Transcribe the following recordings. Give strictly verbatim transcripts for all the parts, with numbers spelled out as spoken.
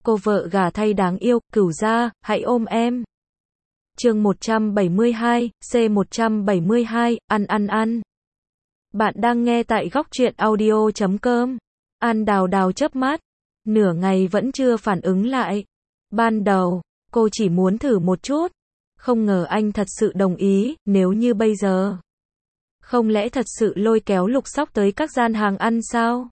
cô vợ gả thay đáng yêu, Cửu gia, hãy ôm em. Chương một trăm bảy mươi hai, C một trăm bảy mươi hai, ăn ăn ăn. Bạn đang nghe tại góc truyện audio chấm com. An Đào Đào chớp mắt, nửa ngày vẫn chưa phản ứng lại. Ban đầu, cô chỉ muốn thử một chút, không ngờ anh thật sự đồng ý, nếu như bây giờ. Không lẽ thật sự lôi kéo Lục Sóc tới các gian hàng ăn sao?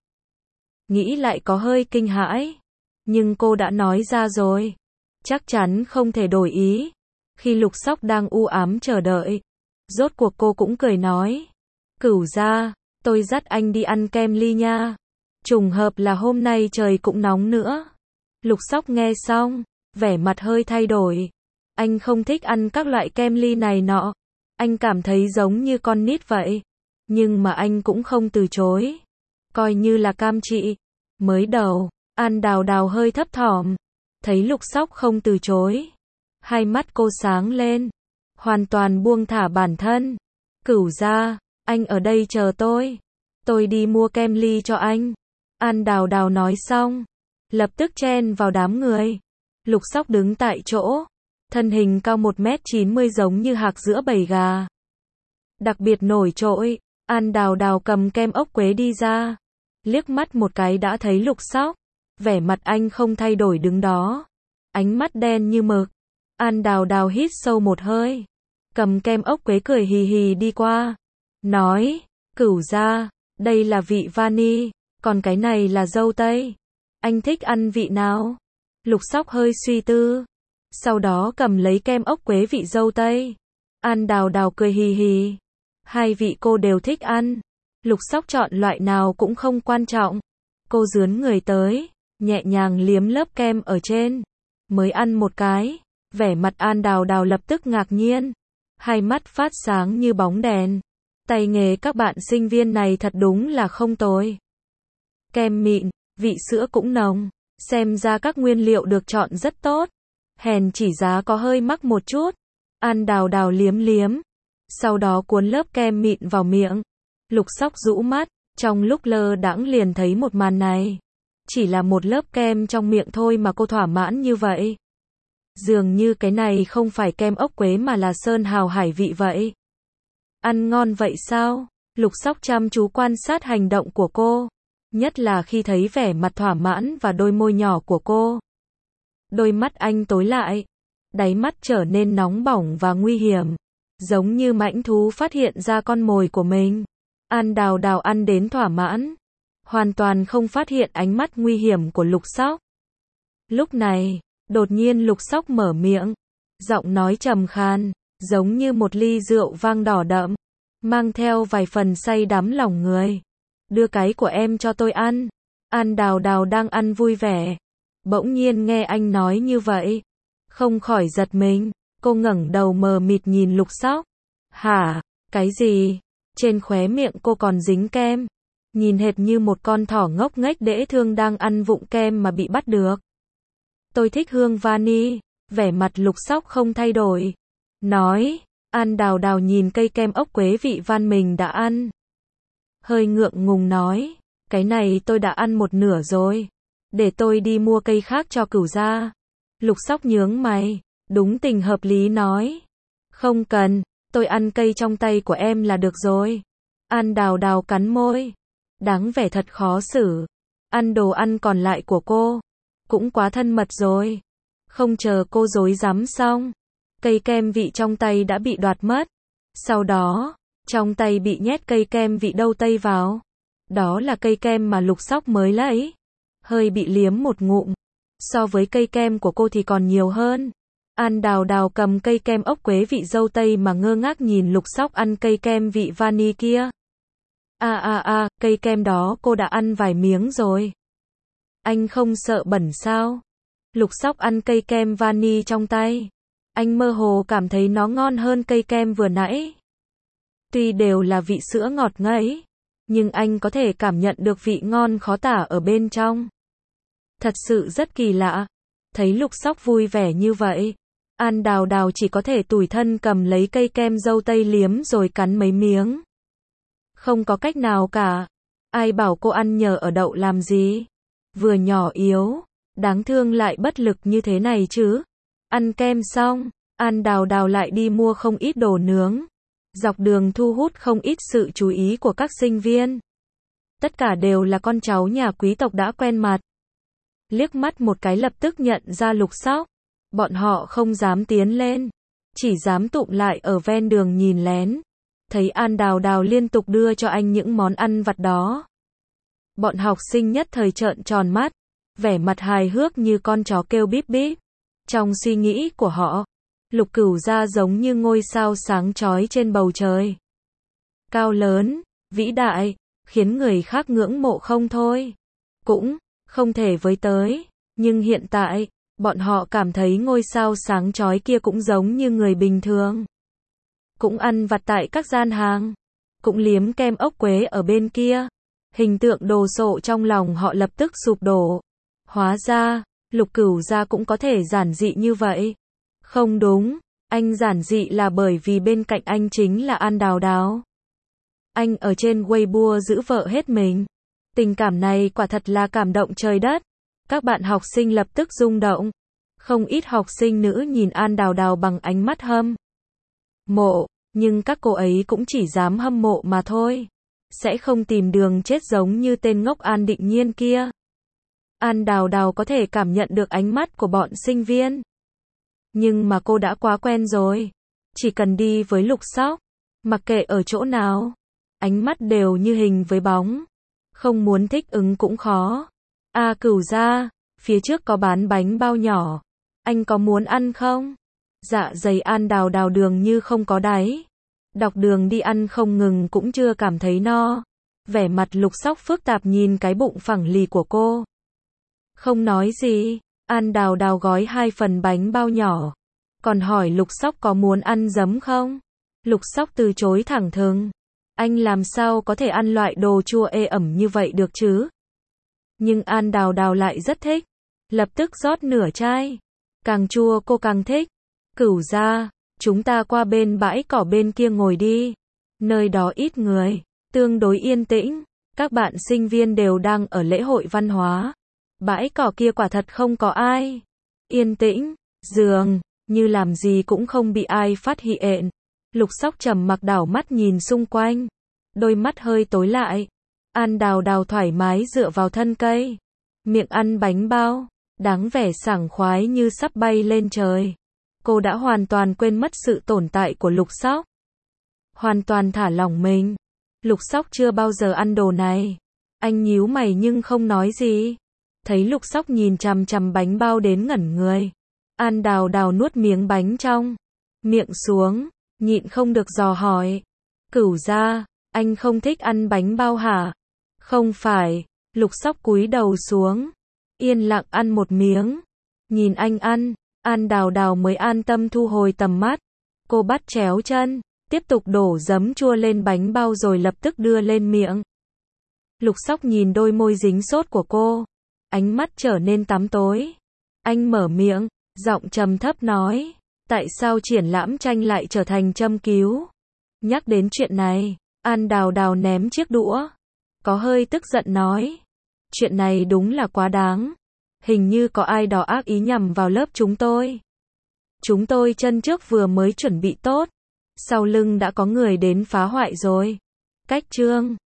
Nghĩ lại có hơi kinh hãi, nhưng cô đã nói ra rồi, chắc chắn không thể đổi ý. Khi Lục Sóc đang u ám chờ đợi, rốt cuộc cô cũng cười nói, Cửu gia, tôi dắt anh đi ăn kem ly nha. Trùng hợp là hôm nay trời cũng nóng nữa. Lục Sóc nghe xong, vẻ mặt hơi thay đổi. Anh không thích ăn các loại kem ly này nọ. Anh cảm thấy giống như con nít vậy. Nhưng mà anh cũng không từ chối. Coi như là cam chị. Mới đầu, An Đào Đào hơi thấp thỏm. Thấy Lục Sóc không từ chối. Hai mắt cô sáng lên. Hoàn toàn buông thả bản thân. Cửu gia, anh ở đây chờ tôi. Tôi đi mua kem ly cho anh. An Đào Đào nói xong, lập tức chen vào đám người. Lục Sóc đứng tại chỗ, thân hình cao một mét chín mươi giống như hạc giữa bầy gà. Đặc biệt nổi trội, An Đào Đào cầm kem ốc quế đi ra. Liếc mắt một cái đã thấy Lục Sóc, vẻ mặt anh không thay đổi đứng đó. Ánh mắt đen như mực. An Đào Đào hít sâu một hơi, cầm kem ốc quế cười hì hì đi qua. Nói, Cửu gia, đây là vị vani. Còn cái này là dâu tây. Anh thích ăn vị nào? Lục Sóc hơi suy tư. Sau đó cầm lấy kem ốc quế vị dâu tây. An Đào Đào cười hì hì. Hai vị cô đều thích ăn. Lục Sóc chọn loại nào cũng không quan trọng. Cô dướn người tới, nhẹ nhàng liếm lớp kem ở trên. Mới ăn một cái, vẻ mặt An Đào Đào lập tức ngạc nhiên. Hai mắt phát sáng như bóng đèn. Tay nghề các bạn sinh viên này thật đúng là không tồi. Kem mịn, vị sữa cũng nồng, xem ra các nguyên liệu được chọn rất tốt. Hèn chỉ giá có hơi mắc một chút. An Đào Đào liếm liếm, sau đó cuốn lớp kem mịn vào miệng. Lục Sóc rũ mắt, trong lúc lơ đãng liền thấy một màn này. Chỉ là một lớp kem trong miệng thôi mà cô thỏa mãn như vậy. Dường như cái này không phải kem ốc quế mà là sơn hào hải vị vậy. Ăn ngon vậy sao? Lục Sóc chăm chú quan sát hành động của cô. Nhất là khi thấy vẻ mặt thỏa mãn và đôi môi nhỏ của cô. Đôi mắt anh tối lại. Đáy mắt trở nên nóng bỏng và nguy hiểm. Giống như mãnh thú phát hiện ra con mồi của mình. An Đào Đào ăn đến thỏa mãn. Hoàn toàn không phát hiện ánh mắt nguy hiểm của Lục Sóc. Lúc này, đột nhiên Lục Sóc mở miệng. Giọng nói trầm khan, giống như một ly rượu vang đỏ đậm. Mang theo vài phần say đắm lòng người. Đưa cái của em cho tôi ăn. An Đào Đào đang ăn vui vẻ. Bỗng nhiên nghe anh nói như vậy. Không khỏi giật mình. Cô ngẩng đầu mờ mịt nhìn Lục Sóc. Hả? Cái gì? Trên khóe miệng cô còn dính kem. Nhìn hệt như một con thỏ ngốc nghếch dễ thương đang ăn vụng kem mà bị bắt được. Tôi thích hương vani. Vẻ mặt Lục Sóc không thay đổi. Nói. An Đào Đào nhìn cây kem ốc quế vị van mình đã ăn. Hơi ngượng ngùng nói, cái này tôi đã ăn một nửa rồi. Để tôi đi mua cây khác cho Cửu gia. Lục Sóc nhướng mày, đúng tình hợp lý nói. Không cần, tôi ăn cây trong tay của em là được rồi. An Đào Đào cắn môi. Đáng vẻ thật khó xử. Ăn đồ ăn còn lại của cô. Cũng quá thân mật rồi. Không chờ cô rối rắm xong. Cây kem vị trong tay đã bị đoạt mất. Sau đó, trong tay bị nhét cây kem vị dâu tây vào. Đó là cây kem mà Lục Sóc mới lấy. Hơi bị liếm một ngụm. So với cây kem của cô thì còn nhiều hơn. An Đào Đào cầm cây kem ốc quế vị dâu tây mà ngơ ngác nhìn Lục Sóc ăn cây kem vị vani kia. À à à, cây kem đó cô đã ăn vài miếng rồi. Anh không sợ bẩn sao? Lục Sóc ăn cây kem vani trong tay. Anh mơ hồ cảm thấy nó ngon hơn cây kem vừa nãy. Tuy đều là vị sữa ngọt ngấy, nhưng anh có thể cảm nhận được vị ngon khó tả ở bên trong. Thật sự rất kỳ lạ. Thấy Lục Sóc vui vẻ như vậy, An Đào Đào chỉ có thể tủi thân cầm lấy cây kem dâu tây liếm rồi cắn mấy miếng. Không có cách nào cả. Ai bảo cô ăn nhờ ở đậu làm gì? Vừa nhỏ yếu, Đáng thương lại bất lực như thế này chứ. Ăn kem xong, An Đào Đào lại đi mua không ít đồ nướng. Dọc đường thu hút không ít sự chú ý của các sinh viên. Tất cả đều là con cháu nhà quý tộc đã quen mặt. Liếc mắt một cái lập tức nhận ra Lục Sóc. Bọn họ không dám tiến lên, chỉ dám tụm lại ở ven đường nhìn lén. Thấy An Đào Đào liên tục đưa cho anh những món ăn vặt đó. Bọn học sinh nhất thời trợn tròn mắt, vẻ mặt hài hước như con chó kêu bíp bíp. Trong suy nghĩ của họ, Lục Cửu Gia giống như ngôi sao sáng chói trên bầu trời. Cao lớn, vĩ đại, khiến người khác ngưỡng mộ không thôi. Cũng không thể với tới, nhưng hiện tại, bọn họ cảm thấy ngôi sao sáng chói kia cũng giống như người bình thường. Cũng ăn vặt tại các gian hàng, cũng liếm kem ốc quế ở bên kia. Hình tượng đồ sộ trong lòng họ lập tức sụp đổ. Hóa ra, Lục Cửu Gia cũng có thể giản dị như vậy. Không đúng, anh giản dị là bởi vì bên cạnh anh chính là An Đào Đào. Anh ở trên Weibo giữ vợ hết mình. Tình cảm này quả thật là cảm động trời đất. Các bạn học sinh lập tức rung động. Không ít học sinh nữ nhìn An Đào Đào bằng ánh mắt hâm mộ, nhưng các cô ấy cũng chỉ dám hâm mộ mà thôi. Sẽ không tìm đường chết giống như tên ngốc An Định Nhiên kia. An Đào Đào có thể cảm nhận được ánh mắt của bọn sinh viên. Nhưng mà cô đã quá quen rồi. Chỉ cần đi với Lục Sóc, mặc kệ ở chỗ nào, ánh mắt đều như hình với bóng. Không muốn thích ứng cũng khó. À Cửu Gia, phía trước có bán bánh bao nhỏ. Anh có muốn ăn không? Dạ dày An Đào Đào đường như không có đáy. Đọc đường đi ăn không ngừng cũng chưa cảm thấy no. Vẻ mặt Lục Sóc phức tạp nhìn cái bụng phẳng lì của cô. Không nói gì, An Đào Đào gói hai phần bánh bao nhỏ. Còn hỏi Lục Sóc có muốn ăn giấm không? Lục Sóc từ chối thẳng thừng. Anh làm sao có thể ăn loại đồ chua ê ẩm như vậy được chứ? Nhưng An Đào Đào lại rất thích. Lập tức rót nửa chai. Càng chua cô càng thích. Cửu Gia, chúng ta qua bên bãi cỏ bên kia ngồi đi. Nơi đó ít người, tương đối yên tĩnh. Các bạn sinh viên đều đang ở lễ hội văn hóa. Bãi cỏ kia quả thật không có ai. Yên tĩnh, giường, như làm gì cũng không bị ai phát hiện. Lục Sóc trầm mặc đảo mắt nhìn xung quanh. Đôi mắt hơi tối lại. An Đào Đào thoải mái dựa vào thân cây. Miệng ăn bánh bao, đáng vẻ sảng khoái như sắp bay lên trời. Cô đã hoàn toàn quên mất sự tồn tại của Lục Sóc. Hoàn toàn thả lỏng mình. Lục Sóc chưa bao giờ ăn đồ này. Anh nhíu mày nhưng không nói gì. Thấy Lục Sóc nhìn chằm chằm bánh bao đến ngẩn người. An Đào Đào nuốt miếng bánh trong miệng xuống, nhịn không được dò hỏi. Cửu Gia, anh không thích ăn bánh bao hả? Không phải. Lục Sóc cúi đầu xuống, yên lặng ăn một miếng. Nhìn anh ăn, An Đào Đào mới an tâm thu hồi tầm mắt. Cô bắt chéo chân, tiếp tục đổ giấm chua lên bánh bao rồi lập tức đưa lên miệng. Lục Sóc nhìn đôi môi dính sốt của cô, ánh mắt trở nên tăm tối. Anh mở miệng, giọng trầm thấp nói, tại sao triển lãm tranh lại trở thành châm cứu? Nhắc đến chuyện này, An Đào Đào ném chiếc đũa, có hơi tức giận nói, chuyện này đúng là quá đáng. Hình như có ai đó ác ý nhằm vào lớp chúng tôi. Chúng tôi chân trước vừa mới chuẩn bị tốt, sau lưng đã có người đến phá hoại rồi. Cách chương